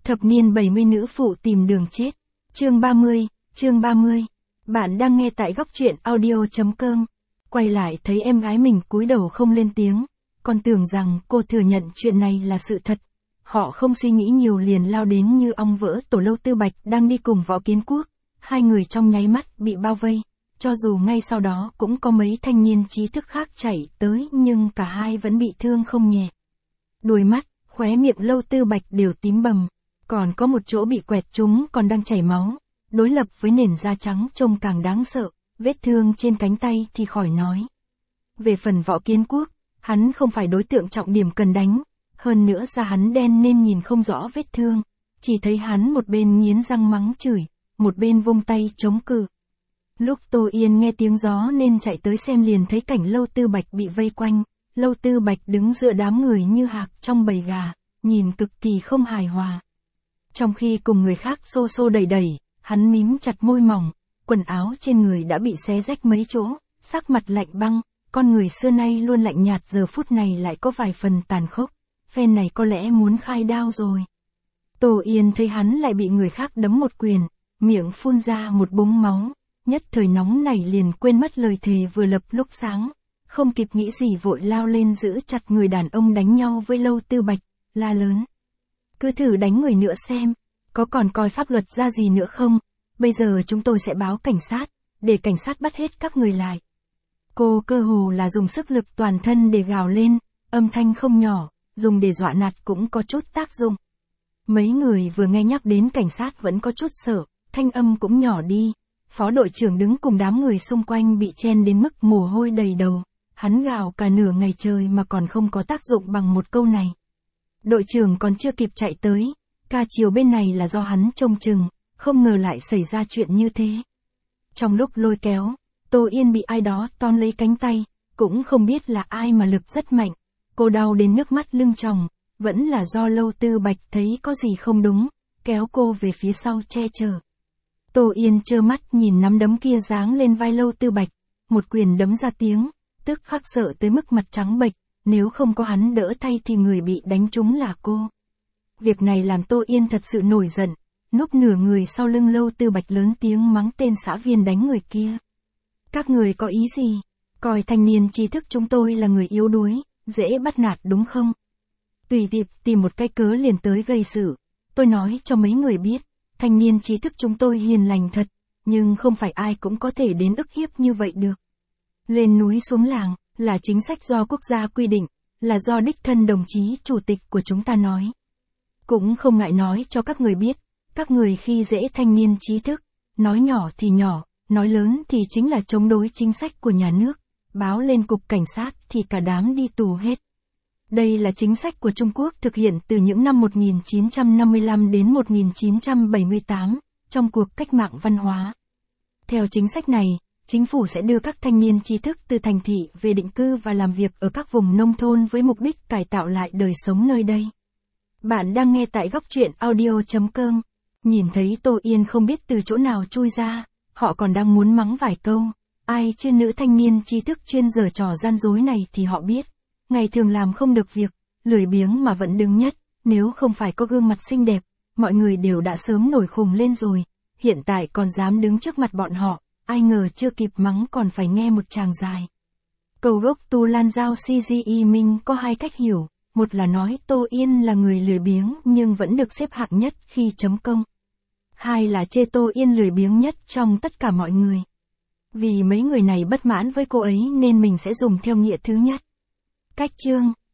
Thập niên 70 nữ phụ tìm đường chết. Chương 30. Bạn đang nghe tại góc truyện audio.com. Quay lại thấy em gái mình cúi đầu không lên tiếng, còn tưởng rằng cô thừa nhận chuyện này là sự thật. Họ không suy nghĩ nhiều liền lao đến như ong vỡ tổ. Lâu Tư Bạch đang đi cùng Võ Kiến Quốc, hai người trong nháy mắt bị bao vây. Cho dù ngay sau đó cũng có mấy thanh niên trí thức khác chạy tới nhưng cả hai vẫn bị thương không nhẹ. Đuôi mắt, khóe miệng Lâu Tư Bạch đều tím bầm, còn có một chỗ bị quẹt trúng còn đang chảy máu. Đối lập với nền da trắng trông càng đáng sợ, vết thương trên cánh tay thì khỏi nói. Về phần Võ Kiến Quốc, hắn không phải đối tượng trọng điểm cần đánh, hơn nữa da hắn đen nên nhìn không rõ vết thương, chỉ thấy hắn một bên nghiến răng mắng chửi, một bên vung tay chống cự. Lúc Tô Yên nghe tiếng gió nên chạy tới xem liền thấy cảnh Lâu Tư Bạch bị vây quanh, Lâu Tư Bạch đứng giữa đám người như hạc trong bầy gà, nhìn cực kỳ không hài hòa. Trong khi cùng người khác xô xô đẩy đẩy, hắn mím chặt môi mỏng, quần áo trên người đã bị xé rách mấy chỗ, sắc mặt lạnh băng, con người xưa nay luôn lạnh nhạt giờ phút này lại có vài phần tàn khốc, phen này có lẽ muốn khai đao rồi. Tô Yên thấy hắn lại bị người khác đấm một quyền, miệng phun ra một búng máu, nhất thời nóng nảy liền quên mất lời thề vừa lập lúc sáng, không kịp nghĩ gì vội lao lên giữ chặt người đàn ông đánh nhau với Lâu Tư Bạch, la lớn. Cứ thử đánh người nữa xem, có còn coi pháp luật ra gì nữa không, bây giờ chúng tôi sẽ báo cảnh sát, để cảnh sát bắt hết các người lại. Cô cơ hồ là dùng sức lực toàn thân để gào lên, âm thanh không nhỏ, dùng để dọa nạt cũng có chút tác dụng. Mấy người vừa nghe nhắc đến cảnh sát vẫn có chút sợ, thanh âm cũng nhỏ đi. Phó đội trưởng đứng cùng đám người xung quanh bị chen đến mức mồ hôi đầy đầu, hắn gào cả nửa ngày trời mà còn không có tác dụng bằng một câu này. Đội trưởng còn chưa kịp chạy tới, ca chiều bên này là do hắn trông chừng, không ngờ lại xảy ra chuyện như thế. Trong lúc lôi kéo, Tô Yên bị ai đó tóm lấy cánh tay, cũng không biết là ai mà lực rất mạnh, cô đau đến nước mắt lưng tròng, vẫn là do Lâu Tư Bạch thấy có gì không đúng, kéo cô về phía sau che chở. Tô Yên trơ mắt nhìn nắm đấm kia giáng lên vai Lâu Tư Bạch, một quyền đấm ra tiếng, tức khắc sợ tới mức mặt trắng bệch, nếu không có hắn đỡ thay thì người bị đánh trúng là cô. Việc này làm Tô Yên thật sự nổi giận, núp nửa người sau lưng Lâu Tư Bạch lớn tiếng mắng tên xã viên đánh người kia. Các người có ý gì? Coi thanh niên trí thức chúng tôi là người yếu đuối, dễ bắt nạt đúng không? Tùy tiện tìm một cái cớ liền tới gây sự. Tôi nói cho mấy người biết, thanh niên trí thức chúng tôi hiền lành thật, nhưng không phải ai cũng có thể đến ức hiếp như vậy được. Lên núi xuống làng, là chính sách do quốc gia quy định, là do đích thân đồng chí chủ tịch của chúng ta nói. Cũng không ngại nói cho các người biết, các người khi dễ thanh niên trí thức, nói nhỏ thì nhỏ, nói lớn thì chính là chống đối chính sách của nhà nước, báo lên cục cảnh sát thì cả đám đi tù hết. Đây là chính sách của Trung Quốc thực hiện từ những năm 1955 đến 1978, trong cuộc cách mạng văn hóa. Theo chính sách này, chính phủ sẽ đưa các thanh niên trí thức từ thành thị về định cư và làm việc ở các vùng nông thôn với mục đích cải tạo lại đời sống nơi đây. Bạn đang nghe tại góc truyện audio.com. Nhìn thấy Tô Yên không biết từ chỗ nào chui ra, họ còn đang muốn mắng vài câu. Ai chứ nữ thanh niên trí thức chuyên giở trò gian dối này thì họ biết. Ngày thường làm không được việc, lười biếng mà vẫn đứng nhất, nếu không phải có gương mặt xinh đẹp, mọi người đều đã sớm nổi khùng lên rồi. Hiện tại còn dám đứng trước mặt bọn họ, ai ngờ chưa kịp mắng còn phải nghe một tràng dài. Câu gốc Tu Lan Giao CGI Minh có hai cách hiểu, một là nói Tô Yên là người lười biếng nhưng vẫn được xếp hạng nhất khi chấm công. Hai là chê Tô Yên lười biếng nhất trong tất cả mọi người. Vì mấy người này bất mãn với cô ấy nên mình sẽ dùng theo nghĩa thứ nhất. Cách chương